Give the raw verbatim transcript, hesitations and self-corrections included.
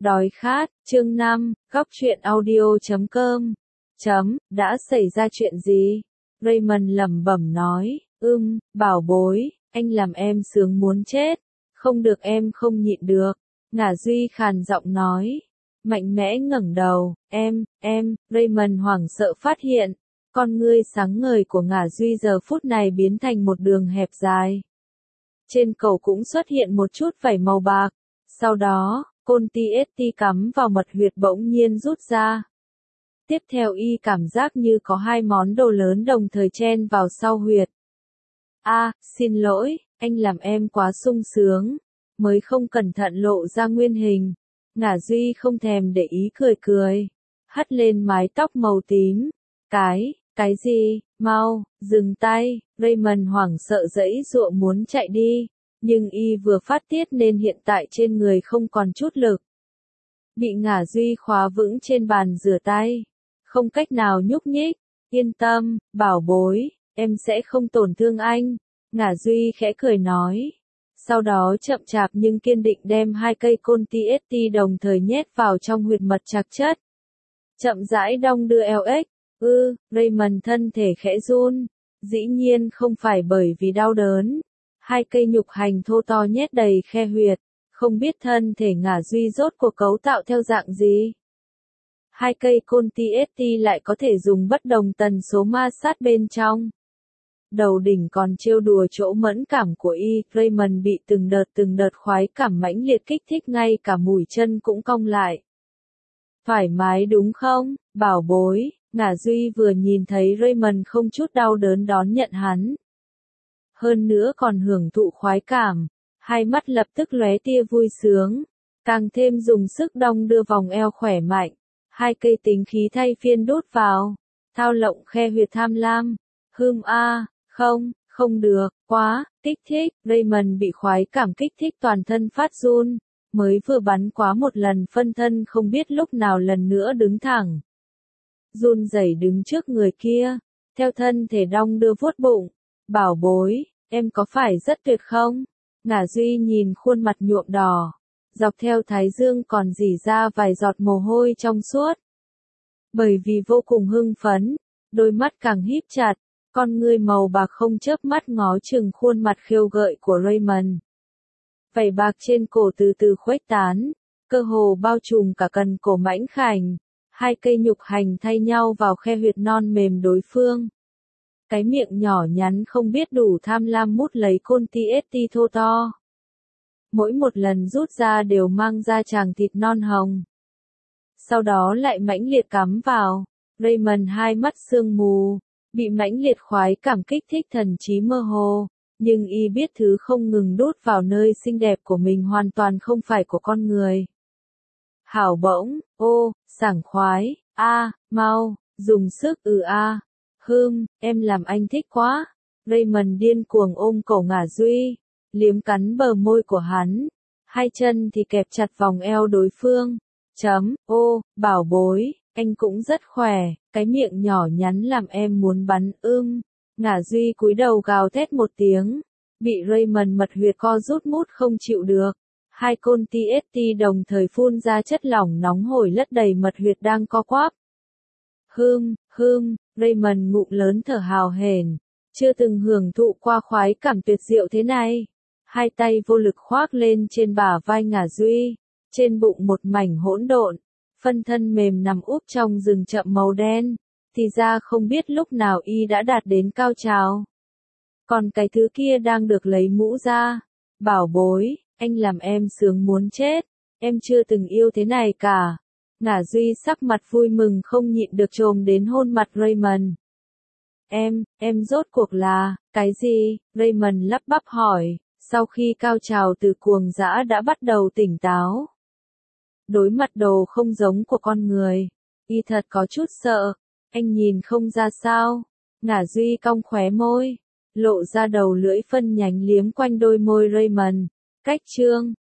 Đói khát, chương năm, góc truyện audio chấm com. Chấm, đã xảy ra chuyện gì? Raymond lẩm bẩm nói, ưm, bảo bối, anh làm em sướng muốn chết. Không được, em không nhịn được. Ngả Duy khàn giọng nói. Mạnh mẽ ngẩng đầu, em, em, Raymond hoảng sợ phát hiện. Con ngươi sáng ngời của Ngả Duy giờ phút này biến thành một đường hẹp dài. Trên cổ cũng xuất hiện một chút vảy màu bạc. Sau đó, côn ti ét tê cắm vào mật huyệt bỗng nhiên rút ra. Tiếp theo y cảm giác như có hai món đồ lớn đồng thời chen vào sau huyệt. A, à, xin lỗi, anh làm em quá sung sướng, mới không cẩn thận lộ ra nguyên hình. Ngả Duy không thèm để ý cười cười, hất lên mái tóc màu tím. Cái, cái gì, mau, dừng tay, Raymond hoảng sợ giãy giụa muốn chạy đi. Nhưng y vừa phát tiết nên hiện tại trên người không còn chút lực. Bị Ngả Duy khóa vững trên bàn rửa tay. Không cách nào nhúc nhích. Yên tâm, bảo bối, em sẽ không tổn thương anh. Ngả Duy khẽ cười nói. Sau đó chậm chạp nhưng kiên định đem hai cây côn ti ét tê đồng thời nhét vào trong huyệt mật trạc chất. Chậm rãi đong đưa eo ếch. Ư, Raymond thân thể khẽ run. Dĩ nhiên không phải bởi vì đau đớn. Hai cây nhục hành thô to nhét đầy khe huyệt, không biết thân thể Ngả Duy rốt cuộc cấu tạo theo dạng gì. Hai cây côn ti ét tê lại có thể dùng bất đồng tần số ma sát bên trong. Đầu đỉnh còn trêu đùa chỗ mẫn cảm của y, Raymond bị từng đợt từng đợt khoái cảm mãnh liệt kích thích ngay cả mũi chân cũng cong lại. Thoải mái đúng không, bảo bối, Ngả Duy vừa nhìn thấy Raymond không chút đau đớn đón nhận hắn. Hơn nữa còn hưởng thụ khoái cảm, hai mắt lập tức lóe tia vui sướng, càng thêm dùng sức đong đưa vòng eo khỏe mạnh, hai cây tính khí thay phiên đút vào, thao lộng khe huyệt tham lam, hưm a, không, không được, quá, kích thích, Raymond bị khoái cảm kích thích toàn thân phát run, mới vừa bắn quá một lần phân thân không biết lúc nào lần nữa đứng thẳng. Run rẩy đứng trước người kia, theo thân thể đong đưa vuốt bụng. Bảo bối, em có phải rất tuyệt không? Ngả Duy nhìn khuôn mặt nhuộm đỏ, dọc theo thái dương còn rỉ ra vài giọt mồ hôi trong suốt. Bởi vì vô cùng hưng phấn, đôi mắt càng híp chặt, con ngươi màu bạc không chớp mắt ngó chừng khuôn mặt khêu gợi của Raymond. Vảy bạc trên cổ từ từ khuếch tán, cơ hồ bao trùm cả cần cổ mãnh khảnh, hai cây nhục hành thay nhau vào khe huyệt non mềm đối phương. Cái miệng nhỏ nhắn không biết đủ tham lam mút lấy côn ti ét tê thô to. Mỗi một lần rút ra đều mang ra tràng thịt non hồng. Sau đó lại mãnh liệt cắm vào. Raymond hai mắt sương mù, bị mãnh liệt khoái cảm kích thích thần trí mơ hồ. Nhưng y biết thứ không ngừng đút vào nơi xinh đẹp của mình hoàn toàn không phải của con người. Hảo bỗng, ô, sảng khoái, a, mau, dùng sức ừ a. Hưm, em làm anh thích quá. Raymond điên cuồng ôm cổ Ngả Duy, liếm cắn bờ môi của hắn, hai chân thì kẹp chặt vòng eo đối phương. Chấm, ô, bảo bối, anh cũng rất khỏe, cái miệng nhỏ nhắn làm em muốn bắn ưm. Ngả Duy cúi đầu gào thét một tiếng, bị Raymond mật huyệt co rút mút không chịu được. Hai côn ti ét tê đồng thời phun ra chất lỏng nóng hổi lấp đầy mật huyệt đang co quắp. Hưm, hưm, Raymond ngụm lớn thở hào hển, chưa từng hưởng thụ qua khoái cảm tuyệt diệu thế này. Hai tay vô lực khoác lên trên bả vai Ngả Duy, trên bụng một mảnh hỗn độn, phân thân mềm nằm úp trong rừng chậm màu đen, thì ra không biết lúc nào y đã đạt đến cao trào. Còn cái thứ kia đang được lấy mũ ra. Bảo bối, anh làm em sướng muốn chết, em chưa từng yêu thế này cả. Ngả Duy sắc mặt vui mừng không nhịn được chồm đến hôn mặt Raymond. Em, em rốt cuộc là, cái gì? Raymond lắp bắp hỏi, sau khi cao trào từ cuồng dã đã bắt đầu tỉnh táo. Đối mặt đồ không giống của con người, y thật có chút sợ, anh nhìn không ra sao. Ngả Duy cong khóe môi, lộ ra đầu lưỡi phân nhánh liếm quanh đôi môi Raymond. Cách chương